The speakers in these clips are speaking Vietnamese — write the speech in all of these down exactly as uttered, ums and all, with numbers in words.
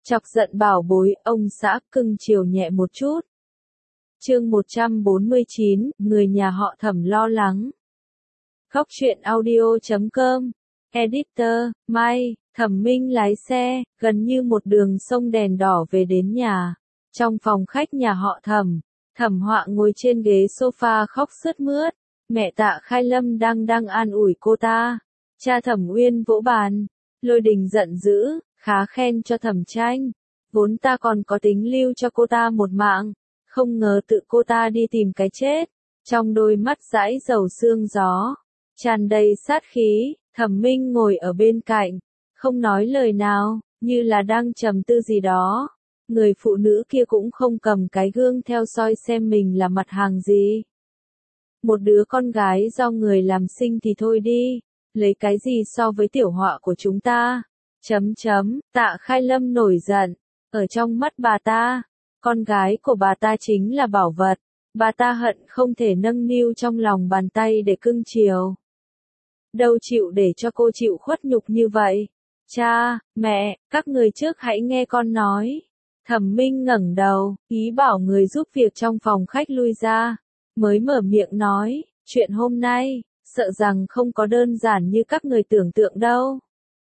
Chọc giận bảo bối, ông xã cưng chiều nhẹ một chút. Chương một trăm bốn mươi chín, người nhà họ Thẩm lo lắng. Góc truyện audio chấm com, Editor, Mai, Thẩm Minh lái xe, gần như một đường sông đèn đỏ về đến nhà. Trong phòng khách nhà họ Thẩm, Thẩm Họa ngồi trên ghế sofa khóc sướt mướt. Mẹ Tạ Khai Lâm đang đang an ủi cô ta. Cha Thẩm Uyên vỗ bàn. Lôi Đình giận dữ, khá khen cho Thẩm Tranh. Vốn ta còn có tính lưu cho cô ta một mạng. Không ngờ tự cô ta đi tìm cái chết. Trong đôi mắt dãi dầu sương gió, tràn đầy sát khí. Thẩm Minh ngồi ở bên cạnh, không nói lời nào, như là đang trầm tư gì đó. Người phụ nữ kia cũng không cầm cái gương theo soi xem mình là mặt hàng gì. Một đứa con gái do người làm sinh thì thôi đi, lấy cái gì so với tiểu Họa của chúng ta. Chấm chấm, Tạ Khai Lâm nổi giận. Ở trong mắt bà ta, con gái của bà ta chính là bảo vật. Bà ta hận không thể nâng niu trong lòng bàn tay để cưng chiều. Đâu chịu để cho cô chịu khuất nhục như vậy. Cha, mẹ, các người trước hãy nghe con nói. Thẩm Minh ngẩng đầu, ý bảo người giúp việc trong phòng khách lui ra. Mới mở miệng nói, chuyện hôm nay, sợ rằng không có đơn giản như các người tưởng tượng đâu.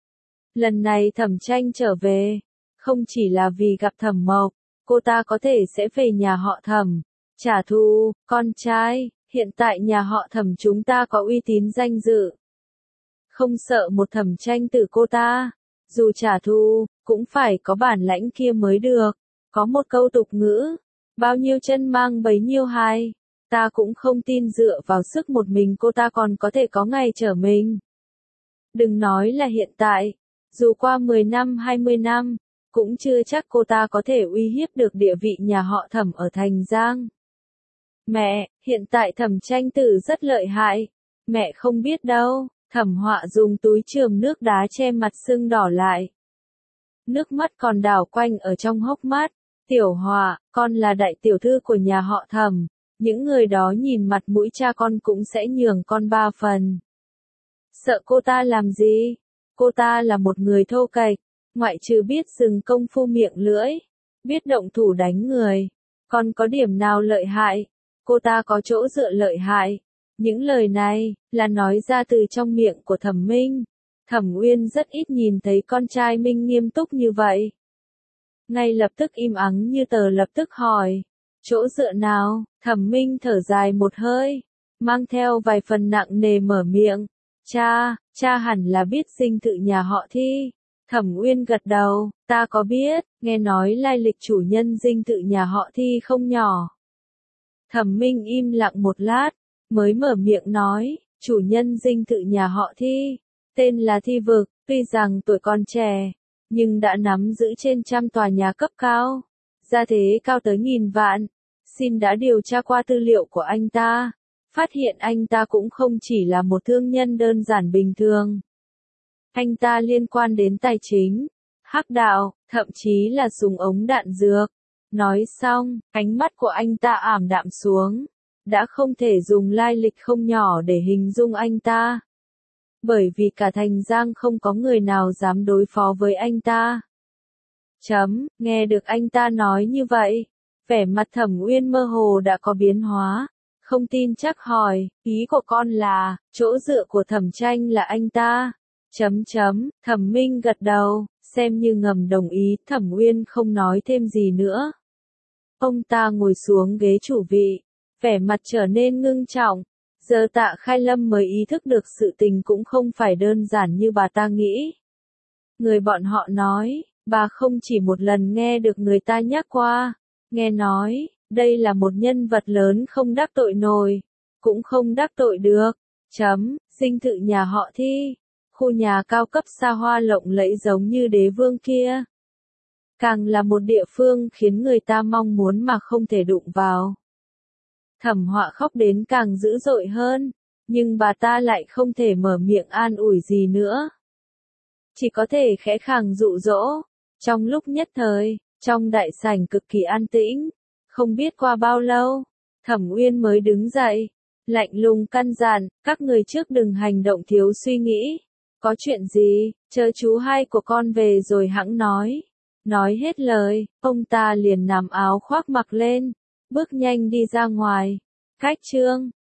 Lần này Thẩm Tranh trở về, không chỉ là vì gặp Thẩm Mộc, cô ta có thể sẽ về nhà họ Thẩm, trả thù, con trai, hiện tại nhà họ Thẩm chúng ta có uy tín danh dự. Không sợ một Thẩm Tranh từ cô ta, dù trả thù, cũng phải có bản lãnh kia mới được. Có một câu tục ngữ, bao nhiêu chân mang bấy nhiêu hai. Ta cũng không tin dựa vào sức một mình cô ta còn có thể có ngày trở mình. Đừng nói là hiện tại, dù qua mười năm hai mươi năm, cũng chưa chắc cô ta có thể uy hiếp được địa vị nhà họ Thẩm ở Thành Giang. Mẹ, hiện tại Thẩm Tranh tử rất lợi hại. Mẹ không biết đâu. Thẩm Họa dùng túi chườm nước đá che mặt sưng đỏ lại. Nước mắt còn đảo quanh ở trong hốc mắt. Tiểu Họa, con là đại tiểu thư của nhà họ Thẩm. Những người đó nhìn mặt mũi cha con cũng sẽ nhường con ba phần. Sợ cô ta làm gì? Cô ta là một người thô kệch, ngoại trừ biết dừng công phu miệng lưỡi, biết động thủ đánh người. Còn có điểm nào lợi hại? Cô ta có chỗ dựa lợi hại. Những lời này, là nói ra từ trong miệng của Thẩm Minh. Thẩm Uyên rất ít nhìn thấy con trai Minh nghiêm túc như vậy. Ngay lập tức im ắng như tờ lập tức hỏi. Chỗ dựa nào? Thẩm Minh thở dài một hơi, mang theo vài phần nặng nề mở miệng. Cha, cha hẳn là biết dinh thự nhà họ Thi. Thẩm Uyên gật đầu, ta có biết, nghe nói lai lịch chủ nhân dinh thự nhà họ Thi không nhỏ. Thẩm Minh im lặng một lát, mới mở miệng nói, chủ nhân dinh thự nhà họ Thi, tên là Thi Vực, tuy rằng tuổi còn trẻ, nhưng đã nắm giữ trên trăm tòa nhà cấp cao, gia thế cao tới nghìn vạn. Xin đã điều tra qua tư liệu của anh ta, phát hiện anh ta cũng không chỉ là một thương nhân đơn giản bình thường. Anh ta liên quan đến tài chính, hắc đạo, thậm chí là súng ống đạn dược. Nói xong, ánh mắt của anh ta ảm đạm xuống, đã không thể dùng lai lịch không nhỏ để hình dung anh ta. Bởi vì cả Thành Giang không có người nào dám đối phó với anh ta. Chấm, nghe được anh ta nói như vậy. Vẻ mặt Thẩm Uyên mơ hồ đã có biến hóa, không tin chắc hỏi, ý của con là, chỗ dựa của Thẩm Tranh là anh ta. Chấm chấm, Thẩm Minh gật đầu, xem như ngầm đồng ý, Thẩm Uyên không nói thêm gì nữa. Ông ta ngồi xuống ghế chủ vị, vẻ mặt trở nên ngưng trọng. Giờ Tạ Khai Lâm mới ý thức được sự tình cũng không phải đơn giản như bà ta nghĩ. Người bọn họ nói, bà không chỉ một lần nghe được người ta nhắc qua. Nghe nói, đây là một nhân vật lớn không đắc tội nổi, cũng không đắc tội được. Chấm, dinh thự nhà họ Thi, khu nhà cao cấp xa hoa lộng lẫy giống như đế vương kia. Càng là một địa phương khiến người ta mong muốn mà không thể đụng vào. Thẩm Họa khóc đến càng dữ dội hơn, nhưng bà ta lại không thể mở miệng an ủi gì nữa. Chỉ có thể khẽ khàng dụ dỗ. Trong lúc nhất thời, trong đại sảnh cực kỳ an tĩnh, không biết qua bao lâu, Thẩm Uyên mới đứng dậy, lạnh lùng căn dặn, các người trước đừng hành động thiếu suy nghĩ. Có chuyện gì, chờ chú hai của con về rồi hẵng nói. Nói hết lời, ông ta liền nằm áo khoác mặc lên, bước nhanh đi ra ngoài. Khách trương.